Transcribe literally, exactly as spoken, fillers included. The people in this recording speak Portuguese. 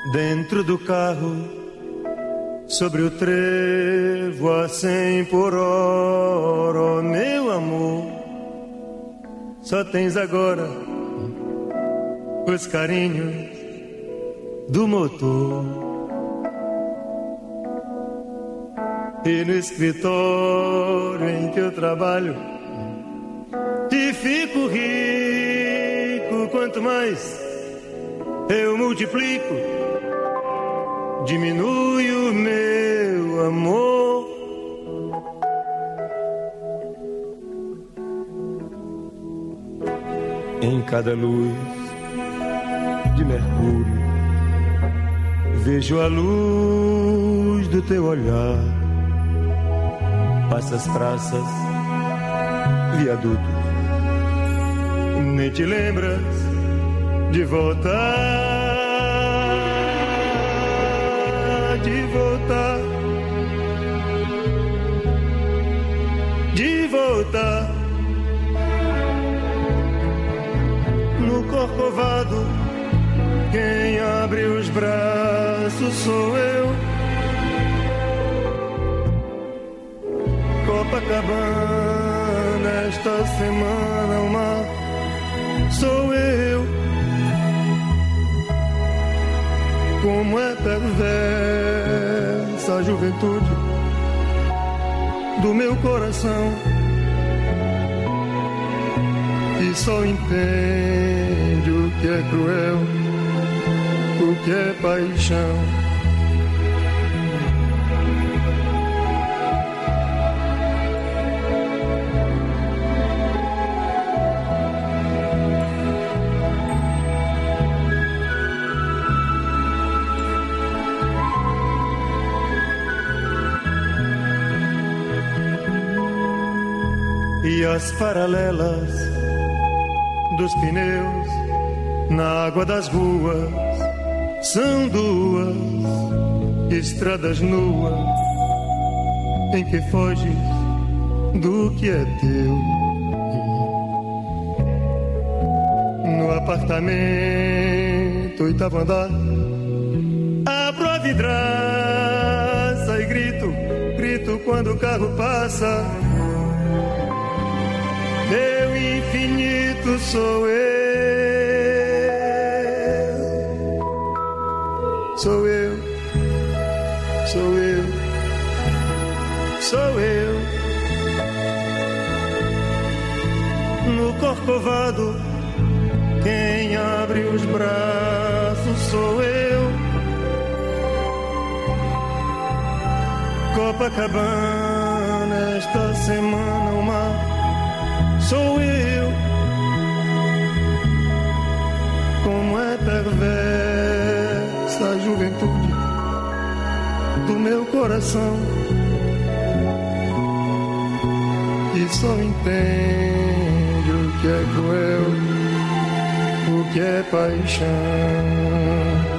Dentro do carro, sobre o trevo a cem por hora, oh, meu amor, só tens agora os carinhos do motor. E no escritório em que eu trabalho e fico rico, quanto mais eu multiplico, diminui o meu amor. Em cada luz de Mercúrio vejo a luz do teu olhar. Passas praças, viadutos, nem te lembras de voltar, de voltar, de voltar. No Corcovado, quem abre os braços sou eu. Copacabana, esta semana o mar sou eu. Como é perversa a juventude do meu coração, que só entende o que é cruel, o que é paixão. E as paralelas dos pneus na água das ruas são duas estradas nuas em que foges do que é teu. No apartamento, oitavo andar, abro a vidraça e grito, grito quando o carro passa. Meu infinito sou eu, sou eu, sou eu, sou eu. No Corcovado, quem abre os braços sou eu. Copacabana, esta semana o mar sou eu. Como é perversa a juventude do meu coração, que só entende o que é cruel, o que é paixão.